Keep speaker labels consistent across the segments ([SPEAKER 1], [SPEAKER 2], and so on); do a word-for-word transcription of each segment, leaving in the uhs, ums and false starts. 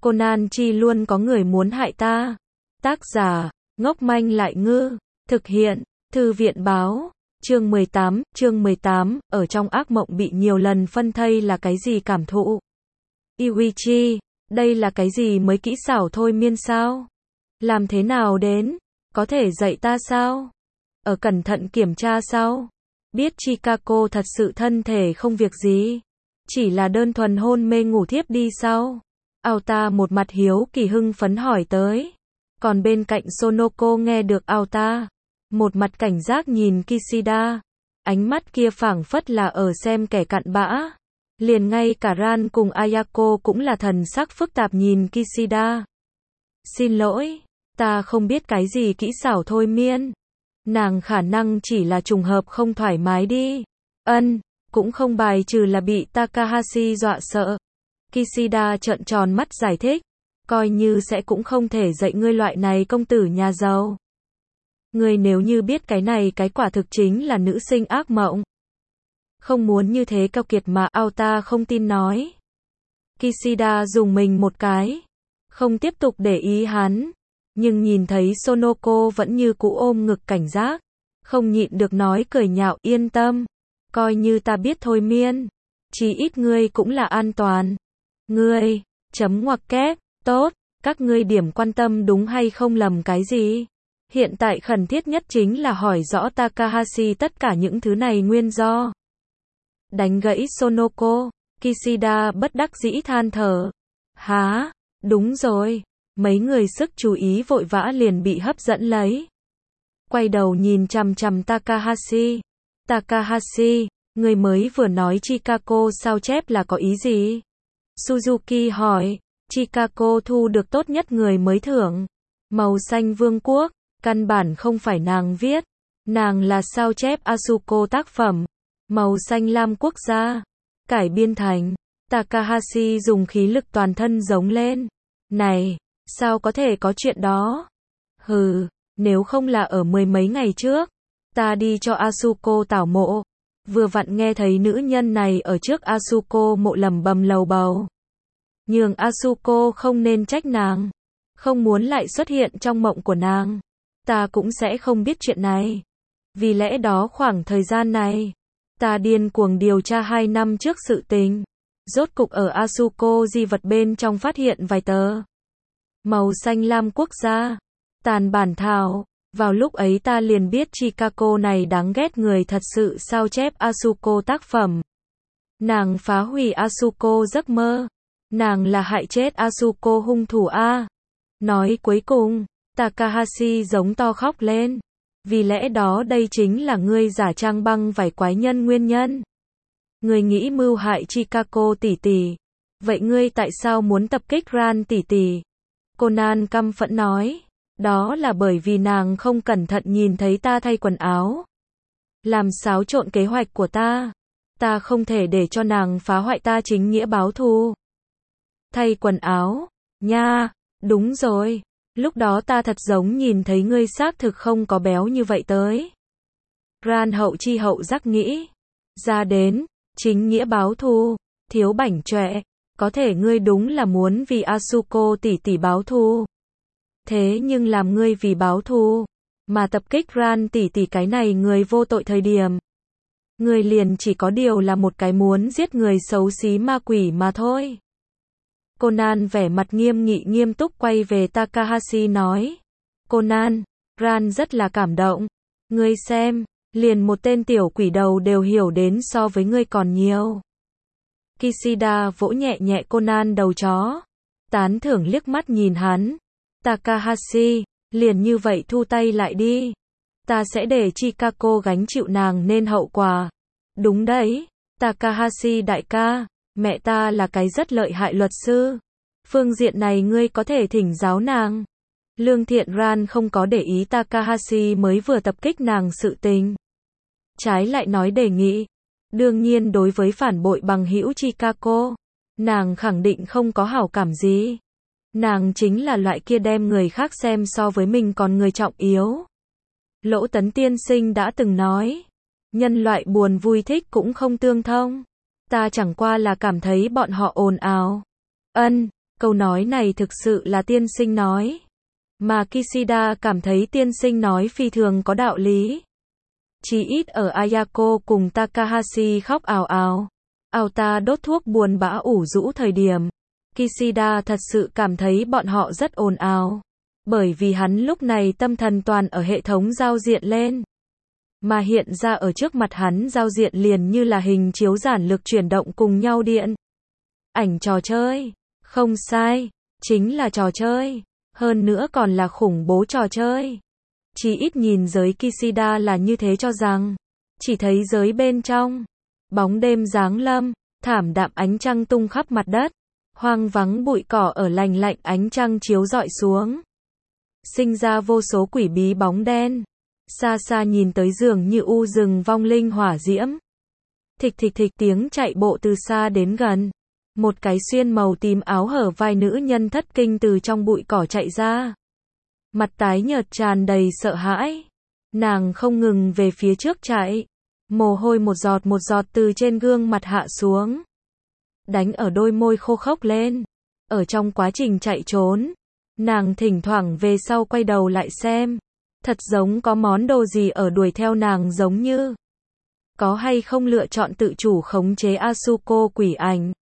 [SPEAKER 1] Conan chi luôn có người muốn hại ta. Tác giả, ngốc manh lại ngư. Thực hiện, Thư viện báo. Chương mười tám, chương mười tám, ở trong ác mộng bị nhiều lần phân thây là cái gì cảm thụ? Yuichi, đây là cái gì mới kỹ xảo thôi miên sao? Làm thế nào đến? Có thể dạy ta sao? Ở cẩn thận kiểm tra sao? Biết Chikako thật sự thân thể không việc gì. Chỉ là đơn thuần hôn mê ngủ thiếp đi sao? Aota một mặt hiếu kỳ hưng phấn hỏi tới. Còn bên cạnh Sonoko nghe được Aota, một mặt cảnh giác nhìn Kishida. Ánh mắt kia phảng phất là ở xem kẻ cặn bã. Liền ngay cả Ran cùng Ayako cũng là thần sắc phức tạp nhìn Kishida. Xin lỗi, ta không biết cái gì kỹ xảo thôi miên. Nàng khả năng chỉ là trùng hợp không thoải mái đi. Ân, cũng không bài trừ là bị Takahashi dọa sợ. Kishida trợn tròn mắt giải thích. Coi như sẽ cũng không thể dạy ngươi loại này công tử nhà giàu. Ngươi nếu như biết cái này cái quả thực chính là nữ sinh ác mộng. Không muốn như thế keo kiệt mà Aota không tin nói. Kishida dùng mình một cái. Không tiếp tục để ý hắn. Nhưng nhìn thấy Sonoko vẫn như cũ ôm ngực cảnh giác. Không nhịn được nói cười nhạo yên tâm. Coi như ta biết thôi miên. Chỉ ít ngươi cũng là an toàn. Ngươi, chấm ngoặc kép, tốt, các ngươi điểm quan tâm đúng hay không lầm cái gì? Hiện tại khẩn thiết nhất chính là hỏi rõ Takahashi tất cả những thứ này nguyên do. Đánh gãy Sonoko, Kishida bất đắc dĩ than thở. Hả? Đúng rồi. Mấy người sức chú ý vội vã liền bị hấp dẫn lấy. Quay đầu nhìn chằm chằm Takahashi. Takahashi, người mới vừa nói Chikako sao chép là có ý gì? Suzuki hỏi. Chikako thu được tốt nhất người mới thưởng. Màu xanh vương quốc, căn bản không phải nàng viết. Nàng là sao chép Asuko tác phẩm. Màu xanh lam quốc gia. Cải biên thành. Takahashi dùng khí lực toàn thân giống lên. Này, sao có thể có chuyện đó? Hừ, nếu không là ở mười mấy ngày trước. Ta đi cho Asuko tảo mộ. Vừa vặn nghe thấy nữ nhân này ở trước Asuko mộ lầm bầm lầu bầu. Nhường Asuko không nên trách nàng. Không muốn lại xuất hiện trong mộng của nàng. Ta cũng sẽ không biết chuyện này. Vì lẽ đó khoảng thời gian này, ta điên cuồng điều tra hai năm trước sự tình. Rốt cục ở Asuko di vật bên trong phát hiện vài tờ. Màu xanh lam quốc gia. Tàn bản thảo. Vào lúc ấy ta liền biết Chikako này đáng ghét người thật sự sao chép Asuko tác phẩm. Nàng phá hủy Asuko giấc mơ. Nàng là hại chết Asuko hung thủ a. Nói cuối cùng, Takahashi giống to khóc lên. Vì lẽ đó đây chính là ngươi giả trang băng vải quái nhân nguyên nhân. Ngươi nghĩ mưu hại Chikako tỷ tỷ. Vậy ngươi tại sao muốn tập kích Ran tỷ tỷ? Conan căm phẫn nói. Đó là bởi vì nàng không cẩn thận nhìn thấy ta thay quần áo. Làm xáo trộn kế hoạch của ta. Ta không thể để cho nàng phá hoại ta chính nghĩa báo thù. Thay quần áo, nha, đúng rồi. Lúc đó ta thật giống nhìn thấy ngươi xác thực không có béo như vậy tới. Ran hậu chi hậu giác nghĩ. Ra đến, chính nghĩa báo thù, thiếu bảnh trọe. Có thể ngươi đúng là muốn vì Asuko tỷ tỷ báo thù. Thế nhưng làm ngươi vì báo thù, mà tập kích Ran tỷ tỷ cái này người vô tội thời điểm. Ngươi liền chỉ có điều là một cái muốn giết người xấu xí ma quỷ mà thôi. Conan vẻ mặt nghiêm nghị nghiêm túc quay về Takahashi nói. Conan, Ran rất là cảm động. Ngươi xem, liền một tên tiểu quỷ đầu đều hiểu đến so với ngươi còn nhiều. Kishida vỗ nhẹ nhẹ Conan đầu chó. Tán thưởng liếc mắt nhìn hắn. Takahashi, liền như vậy thu tay lại đi. Ta sẽ để Chikako gánh chịu nàng nên hậu quả. Đúng đấy, Takahashi đại ca. Mẹ ta là cái rất lợi hại luật sư. Phương diện này ngươi có thể thỉnh giáo nàng. Lương thiện Ran không có để ý Takahashi mới vừa tập kích nàng sự tình. Trái lại nói đề nghị. Đương nhiên đối với phản bội bằng hữu Chikako, nàng khẳng định không có hảo cảm gì. Nàng chính là loại kia đem người khác xem so với mình còn người trọng yếu. Lỗ Tấn tiên sinh đã từng nói. Nhân loại buồn vui thích cũng không tương thông. Ta chẳng qua là cảm thấy bọn họ ồn ào. Ân, Câu nói này thực sự là tiên sinh nói. Mà Kishida cảm thấy tiên sinh nói phi thường có đạo lý. Chỉ ít ở Ayako cùng Takahashi khóc ào ào. Aota đốt thuốc buồn bã ủ rũ thời điểm. Kishida thật sự cảm thấy bọn họ rất ồn ào. Bởi vì hắn lúc này tâm thần toàn ở hệ thống giao diện lên. Mà hiện ra ở trước mặt hắn giao diện liền như là hình chiếu giản lực chuyển động cùng nhau điện. Ảnh trò chơi. Không sai. Chính là trò chơi. Hơn nữa còn là khủng bố trò chơi. Chỉ ít nhìn giới Kishida là như thế cho rằng. Chỉ thấy giới bên trong. Bóng đêm giáng lâm. Thảm đạm ánh trăng tung khắp mặt đất. Hoang vắng bụi cỏ ở lành lạnh ánh trăng chiếu rọi xuống. Sinh ra vô số quỷ bí bóng đen. Xa xa nhìn tới dường như u rừng vong linh hỏa diễm. Thịch thịch thịch tiếng chạy bộ từ xa đến gần. Một cái xuyên màu tím áo hở vai nữ nhân thất kinh từ trong bụi cỏ chạy ra. Mặt tái nhợt tràn đầy sợ hãi. Nàng không ngừng về phía trước chạy. Mồ hôi một giọt một giọt từ trên gương mặt hạ xuống. Đánh ở đôi môi khô khốc lên. Ở trong quá trình chạy trốn. Nàng thỉnh thoảng về sau quay đầu lại xem. Thật giống có món đồ gì ở đuổi theo nàng giống như. Có hay không lựa chọn tự chủ khống chế Asuko quỷ ảnh.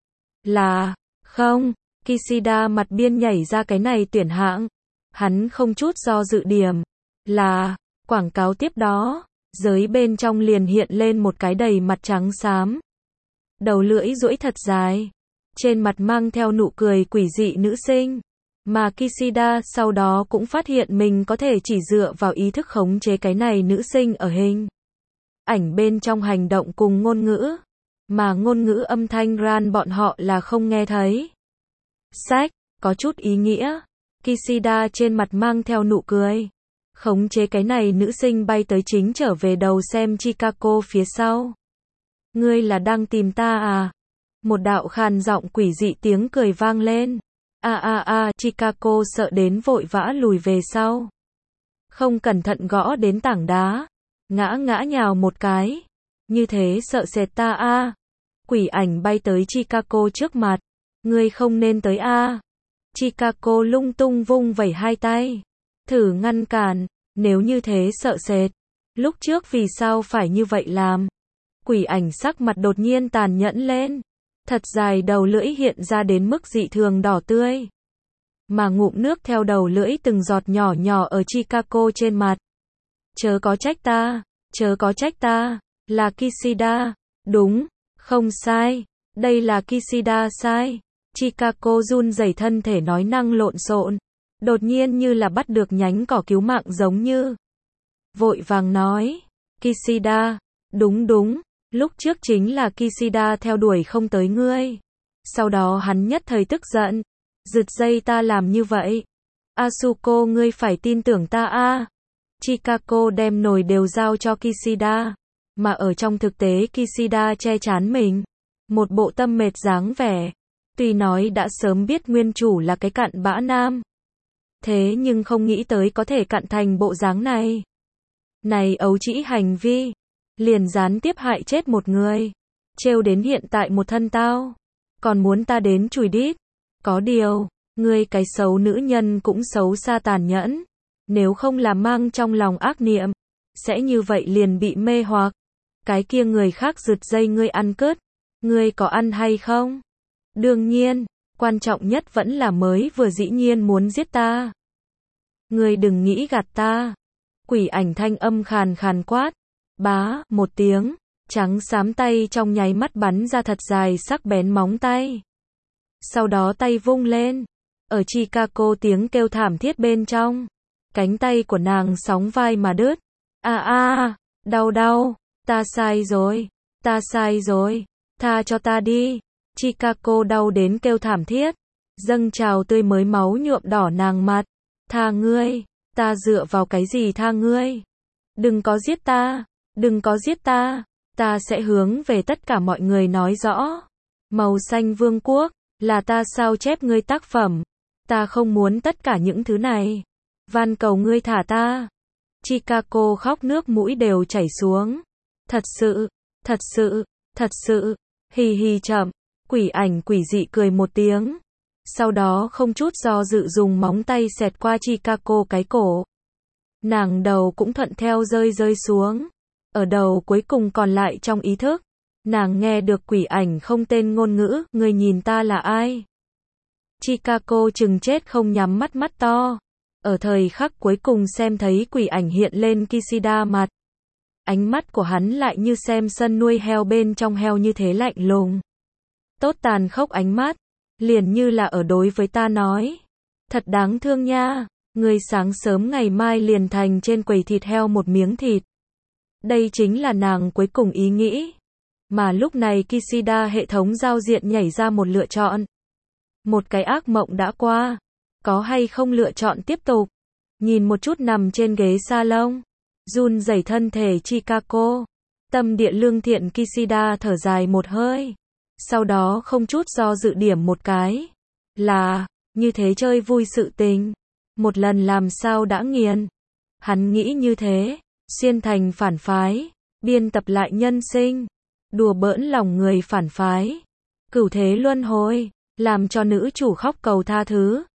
[SPEAKER 1] Là, không, Kishida mặt biên nhảy ra cái này tuyển hạng. Hắn không chút do dự điểm. Là, quảng cáo tiếp đó, giới bên trong liền hiện lên một cái đầy mặt trắng xám. Đầu lưỡi duỗi thật dài. Trên mặt mang theo nụ cười quỷ dị nữ sinh. Mà Kishida sau đó cũng phát hiện mình có thể chỉ dựa vào ý thức khống chế cái này nữ sinh ở hình ảnh bên trong hành động cùng ngôn ngữ. Mà ngôn ngữ âm thanh ran bọn họ là không nghe thấy. Sách, có chút ý nghĩa. Kishida trên mặt mang theo nụ cười. Khống chế cái này nữ sinh bay tới chính trở về đầu xem Chikako phía sau. Ngươi là đang tìm ta à? Một đạo khàn giọng quỷ dị tiếng cười vang lên. A a a, Chikako sợ đến vội vã lùi về sau. Không cẩn thận gõ đến tảng đá. Ngã ngã nhào một cái. Như thế sợ sệt ta a. À. Quỷ ảnh bay tới Chikako trước mặt. Ngươi không nên tới a. À. Chikako lung tung vung vẩy hai tay. Thử ngăn cản. Nếu như thế sợ sệt. Lúc trước vì sao phải như vậy làm? Quỷ ảnh sắc mặt đột nhiên tàn nhẫn lên. Thật dài đầu lưỡi hiện ra đến mức dị thường đỏ tươi. Mà ngụm nước theo đầu lưỡi từng giọt nhỏ nhỏ ở Chikako trên mặt. Chớ có trách ta, chớ có trách ta, là Kishida. Đúng, không sai, đây là Kishida sai. Chikako run rẩy thân thể nói năng lộn xộn. Đột nhiên như là bắt được nhánh cỏ cứu mạng giống như. Vội vàng nói, Kishida, đúng đúng. Lúc trước chính là Kishida theo đuổi không tới ngươi. Sau đó hắn nhất thời tức giận. Giật dây ta làm như vậy. Asuko ngươi phải tin tưởng ta a. À. Chikako đem nồi đều giao cho Kishida. Mà ở trong thực tế Kishida che chắn mình. Một bộ tâm mệt dáng vẻ. Tuy nói đã sớm biết nguyên chủ là cái cặn bã nam. Thế nhưng không nghĩ tới có thể cặn thành bộ dáng này. Này ấu trĩ hành vi. Liền gián tiếp hại chết một người. Trêu đến hiện tại một thân tao. Còn muốn ta đến chùi đít. Có điều, ngươi cái xấu nữ nhân cũng xấu xa tàn nhẫn. Nếu không là mang trong lòng ác niệm. Sẽ như vậy liền bị mê hoặc. Cái kia người khác giật dây ngươi ăn cướp. Ngươi có ăn hay không? Đương nhiên, quan trọng nhất vẫn là mới vừa dĩ nhiên muốn giết ta. Ngươi đừng nghĩ gạt ta. Quỷ ảnh thanh âm khàn khàn quát. Bá, một tiếng, trắng xám tay trong nháy mắt bắn ra thật dài sắc bén móng tay. Sau đó tay vung lên, ở Chikako tiếng kêu thảm thiết bên trong, cánh tay của nàng sóng vai mà đứt. A a, đau đau, ta sai rồi, ta sai rồi, tha cho ta đi. Chikako đau đến kêu thảm thiết, dâng trào tươi mới máu nhuộm đỏ nàng mặt. Tha ngươi, ta dựa vào cái gì tha ngươi? Đừng có giết ta. Đừng có giết ta, ta sẽ hướng về tất cả mọi người nói rõ. Màu xanh vương quốc, là ta sao chép ngươi tác phẩm. Ta không muốn tất cả những thứ này. Van cầu ngươi thả ta. Chikako khóc nước mũi đều chảy xuống. Thật sự, thật sự, thật sự, hì hì chậm. Quỷ ảnh quỷ dị cười một tiếng. Sau đó không chút do dự dùng móng tay xẹt qua Chikako cái cổ. Nàng đầu cũng thuận theo rơi rơi xuống. Ở đầu cuối cùng còn lại trong ý thức. Nàng nghe được quỷ ảnh không tên ngôn ngữ, người nhìn ta là ai? Chikako chừng chết không nhắm mắt mắt to. Ở thời khắc cuối cùng xem thấy quỷ ảnh hiện lên Kishida mặt. Ánh mắt của hắn lại như xem sân nuôi heo bên trong heo như thế lạnh lùng. Tốt tàn khốc ánh mắt, liền như là ở đối với ta nói. Thật đáng thương nha, người sáng sớm ngày mai liền thành trên quầy thịt heo một miếng thịt. Đây chính là nàng cuối cùng ý nghĩ. Mà lúc này Kishida hệ thống giao diện nhảy ra một lựa chọn. Một cái ác mộng đã qua. Có hay không lựa chọn tiếp tục? Nhìn một chút nằm trên ghế salon. Run rẩy thân thể Chikako. Tâm địa lương thiện Kishida thở dài một hơi. Sau đó không chút do dự điểm một cái. Là, như thế chơi vui sự tình. Một lần làm sao đã nghiền. Hắn nghĩ như thế. Xuyên thành phản phái. Biên tập lại nhân sinh. Đùa bỡn lòng người phản phái. Cửu thế luân hồi. Làm cho nữ chủ khóc cầu tha thứ.